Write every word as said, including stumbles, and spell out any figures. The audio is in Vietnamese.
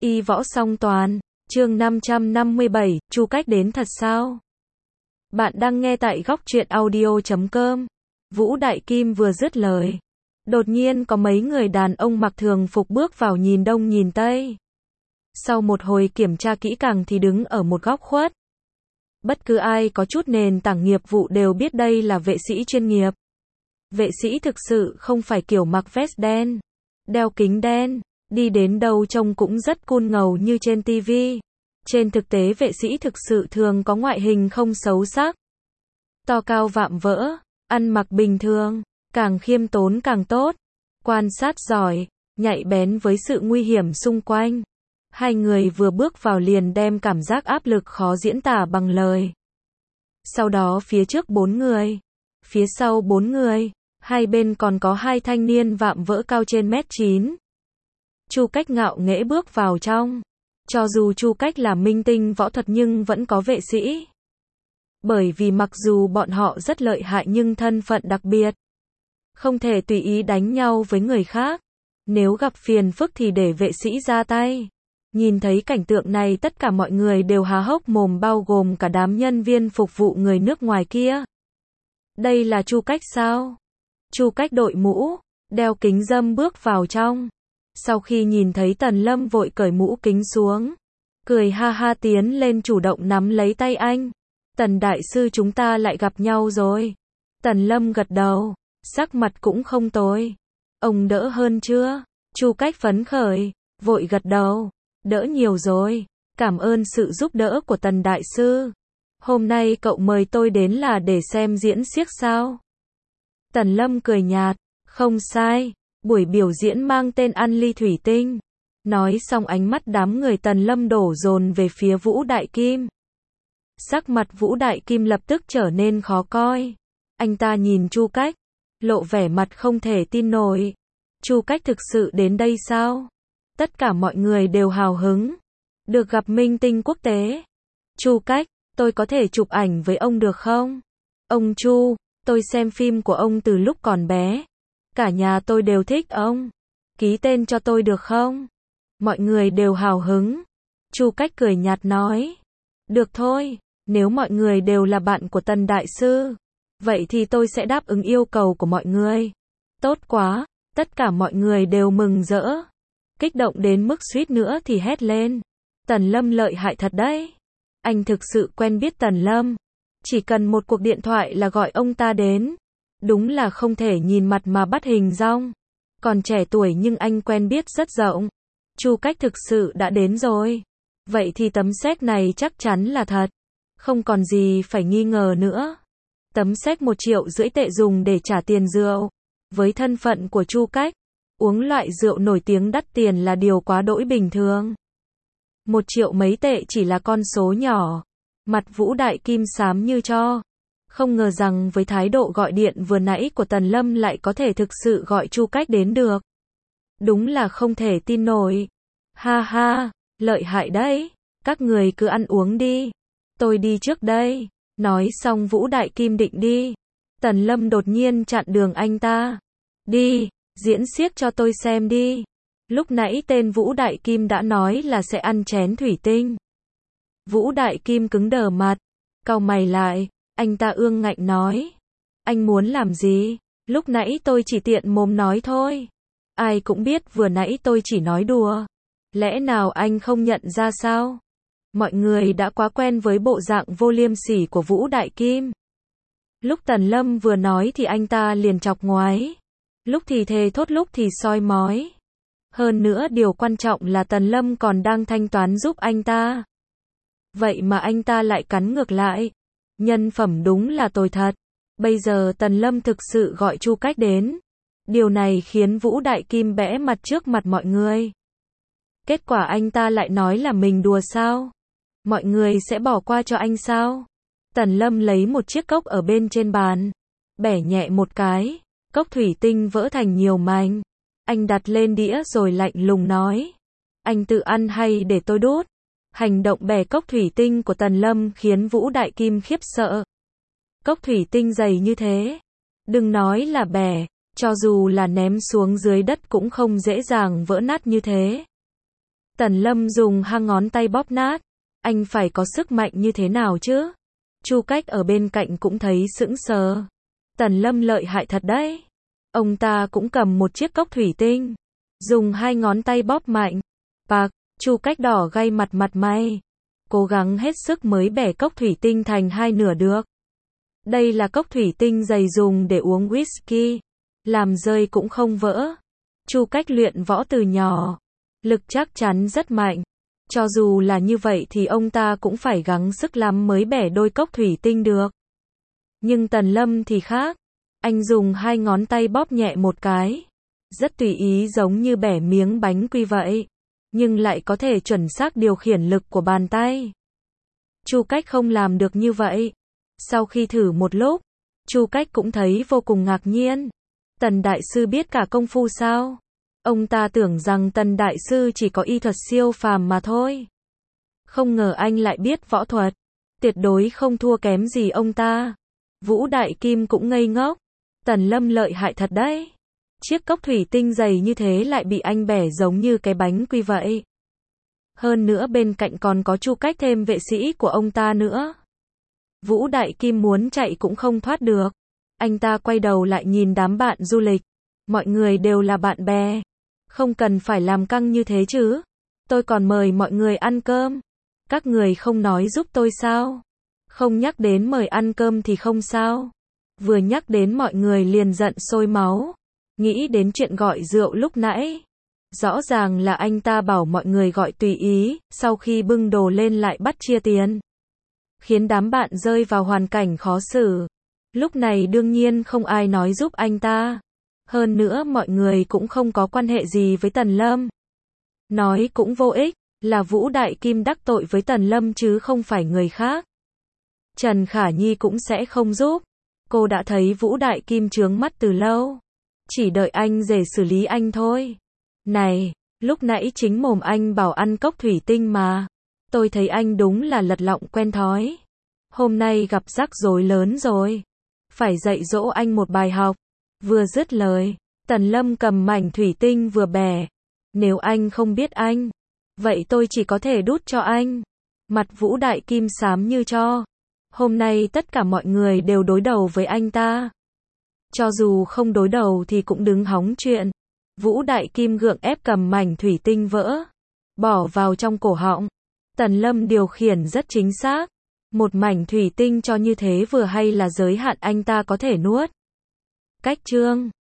Y võ song toàn, chương năm trăm năm mươi bảy, Chu Cách đến thật sao? Bạn đang nghe tại góc truyện audio chấm com. Vũ Đại Kim vừa dứt lời, đột nhiên có mấy người đàn ông mặc thường phục bước vào nhìn đông nhìn tây. Sau một hồi kiểm tra kỹ càng thì đứng ở một góc khuất. Bất cứ ai có chút nền tảng nghiệp vụ đều biết đây là vệ sĩ chuyên nghiệp. Vệ sĩ thực sự không phải kiểu mặc vest đen, đeo kính đen, đi đến đâu trông cũng rất cool ngầu như trên ti vi. Trên thực tế vệ sĩ thực sự thường có ngoại hình không xấu sắc, to cao vạm vỡ, ăn mặc bình thường, càng khiêm tốn càng tốt, quan sát giỏi, nhạy bén với sự nguy hiểm xung quanh. Hai người vừa bước vào liền đem cảm giác áp lực khó diễn tả bằng lời. Sau đó phía trước bốn người, phía sau bốn người, hai bên còn có hai thanh niên vạm vỡ cao trên mét chín. Chu Cách ngạo nghễ bước vào trong. Cho dù Chu Cách là minh tinh võ thuật nhưng vẫn có vệ sĩ. Bởi vì mặc dù bọn họ rất lợi hại nhưng thân phận đặc biệt, không thể tùy ý đánh nhau với người khác. Nếu gặp phiền phức thì để vệ sĩ ra tay. Nhìn thấy cảnh tượng này tất cả mọi người đều há hốc mồm bao gồm cả đám nhân viên phục vụ người nước ngoài kia. Đây là Chu Cách sao? Chu Cách đội mũ, đeo kính râm bước vào trong. Sau khi nhìn thấy Tần Lâm vội cởi mũ kính xuống, cười ha ha tiến lên chủ động nắm lấy tay anh. Tần đại sư chúng ta lại gặp nhau rồi. Tần Lâm gật đầu, sắc mặt cũng không tồi. Ông đỡ hơn chưa? Chu Cách phấn khởi, vội gật đầu. Đỡ nhiều rồi, cảm ơn sự giúp đỡ của Tần đại sư. Hôm nay cậu mời tôi đến là để xem diễn xiếc sao? Tần Lâm cười nhạt, không sai, buổi biểu diễn mang tên Ăn ly thủy tinh. Nói xong ánh mắt đám người Tần Lâm đổ dồn về phía Vũ Đại Kim. Sắc mặt Vũ Đại Kim lập tức trở nên khó coi. Anh ta nhìn Chu Cách, lộ vẻ mặt không thể tin nổi. Chu Cách thực sự đến đây sao? Tất cả mọi người đều hào hứng, được gặp minh tinh quốc tế. Chu Cách, tôi có thể chụp ảnh với ông được không? Ông Chu, tôi xem phim của ông từ lúc còn bé. Cả nhà tôi đều thích ông. Ký tên cho tôi được không? Mọi người đều hào hứng. Chu Cách cười nhạt nói. Được thôi, nếu mọi người đều là bạn của Tần đại sư, vậy thì tôi sẽ đáp ứng yêu cầu của mọi người. Tốt quá, tất cả mọi người đều mừng rỡ. Kích động đến mức suýt nữa thì hét lên. Tần Lâm lợi hại thật đấy. Anh thực sự quen biết Tần Lâm. Chỉ cần một cuộc điện thoại là gọi ông ta đến. Đúng là không thể nhìn mặt mà bắt hình dong. Còn trẻ tuổi nhưng anh quen biết rất rộng. Chu Cách thực sự đã đến rồi. Vậy thì tấm séc này chắc chắn là thật. Không còn gì phải nghi ngờ nữa. Tấm séc một triệu rưỡi tệ dùng để trả tiền rượu. Với thân phận của Chu Cách, uống loại rượu nổi tiếng đắt tiền là điều quá đỗi bình thường. Một triệu mấy tệ chỉ là con số nhỏ. Mặt Vũ Đại Kim xám như tro. Không ngờ rằng với thái độ gọi điện vừa nãy của Tần Lâm lại có thể thực sự gọi Chu Cách đến được. Đúng là không thể tin nổi. Ha ha, lợi hại đấy. Các người cứ ăn uống đi. Tôi đi trước đây. Nói xong Vũ Đại Kim định đi. Tần Lâm đột nhiên chặn đường anh ta. Đi, diễn xiếc cho tôi xem đi. Lúc nãy tên Vũ Đại Kim đã nói là sẽ ăn chén thủy tinh. Vũ Đại Kim cứng đờ mặt, cau mày lại, anh ta ương ngạnh nói. Anh muốn làm gì? Lúc nãy tôi chỉ tiện mồm nói thôi. Ai cũng biết vừa nãy tôi chỉ nói đùa. Lẽ nào anh không nhận ra sao? Mọi người đã quá quen với bộ dạng vô liêm sỉ của Vũ Đại Kim. Lúc Tần Lâm vừa nói thì anh ta liền chọc ngoái. Lúc thì thề thốt lúc thì soi mói. Hơn nữa điều quan trọng là Tần Lâm còn đang thanh toán giúp anh ta. Vậy mà anh ta lại cắn ngược lại. Nhân phẩm đúng là tồi thật. Bây giờ Tần Lâm thực sự gọi Chu Cách đến. Điều này khiến Vũ Đại Kim bẽ mặt trước mặt mọi người. Kết quả anh ta lại nói là mình đùa sao? Mọi người sẽ bỏ qua cho anh sao? Tần Lâm lấy một chiếc cốc ở bên trên bàn, bẻ nhẹ một cái, cốc thủy tinh vỡ thành nhiều mảnh. Anh đặt lên đĩa rồi lạnh lùng nói. Anh tự ăn hay để tôi đút? Hành động bẻ cốc thủy tinh của Tần Lâm khiến Vũ Đại Kim khiếp sợ. Cốc thủy tinh dày như thế. Đừng nói là bẻ, cho dù là ném xuống dưới đất cũng không dễ dàng vỡ nát như thế. Tần Lâm dùng hai ngón tay bóp nát. Anh phải có sức mạnh như thế nào chứ? Chu Cách ở bên cạnh cũng thấy sững sờ. Tần Lâm lợi hại thật đấy. Ông ta cũng cầm một chiếc cốc thủy tinh, dùng hai ngón tay bóp mạnh. Bạc, Chu Cách đỏ gay mặt mặt mày. Cố gắng hết sức mới bẻ cốc thủy tinh thành hai nửa được. Đây là cốc thủy tinh dày dùng để uống whisky, làm rơi cũng không vỡ. Chu Cách luyện võ từ nhỏ, lực chắc chắn rất mạnh. Cho dù là như vậy thì ông ta cũng phải gắng sức lắm mới bẻ đôi cốc thủy tinh được. Nhưng Tần Lâm thì khác. Anh dùng hai ngón tay bóp nhẹ một cái. Rất tùy ý giống như bẻ miếng bánh quy vậy. Nhưng lại có thể chuẩn xác điều khiển lực của bàn tay. Chu Cách không làm được như vậy. Sau khi thử một lúc, Chu Cách cũng thấy vô cùng ngạc nhiên. Tần Đại Sư biết cả công phu sao? Ông ta tưởng rằng Tần Đại Sư chỉ có y thuật siêu phàm mà thôi. Không ngờ anh lại biết võ thuật. Tuyệt đối không thua kém gì ông ta. Vũ Đại Kim cũng ngây ngốc. Tần Lâm lợi hại thật đấy. Chiếc cốc thủy tinh dày như thế lại bị anh bẻ giống như cái bánh quy vậy. Hơn nữa bên cạnh còn có Chu Cách thêm vệ sĩ của ông ta nữa. Vũ Đại Kim muốn chạy cũng không thoát được. Anh ta quay đầu lại nhìn đám bạn du lịch. Mọi người đều là bạn bè. Không cần phải làm căng như thế chứ. Tôi còn mời mọi người ăn cơm. Các người không nói giúp tôi sao? Không nhắc đến mời ăn cơm thì không sao. Vừa nhắc đến mọi người liền giận sôi máu. Nghĩ đến chuyện gọi rượu lúc nãy. Rõ ràng là anh ta bảo mọi người gọi tùy ý, sau khi bưng đồ lên lại bắt chia tiền. Khiến đám bạn rơi vào hoàn cảnh khó xử. Lúc này đương nhiên không ai nói giúp anh ta. Hơn nữa mọi người cũng không có quan hệ gì với Tần Lâm. Nói cũng vô ích, là Vũ Đại Kim đắc tội với Tần Lâm chứ không phải người khác. Trần Khả Nhi cũng sẽ không giúp. Cô đã thấy Vũ Đại Kim chướng mắt từ lâu. Chỉ đợi anh rể xử lý anh thôi. Này, lúc nãy chính mồm anh bảo ăn cốc thủy tinh mà. Tôi thấy anh đúng là lật lọng quen thói. Hôm nay gặp rắc rối lớn rồi. Phải dạy dỗ anh một bài học. Vừa dứt lời, Tần Lâm cầm mảnh thủy tinh vừa bẻ. Nếu anh không biết anh, vậy tôi chỉ có thể đút cho anh. Mặt Vũ Đại Kim xám như tro. Hôm nay tất cả mọi người đều đối đầu với anh ta. Cho dù không đối đầu thì cũng đứng hóng chuyện. Vũ Đại Kim gượng ép cầm mảnh thủy tinh vỡ, bỏ vào trong cổ họng. Tần Lâm điều khiển rất chính xác. Một mảnh thủy tinh cho như thế vừa hay là giới hạn anh ta có thể nuốt. Cách chương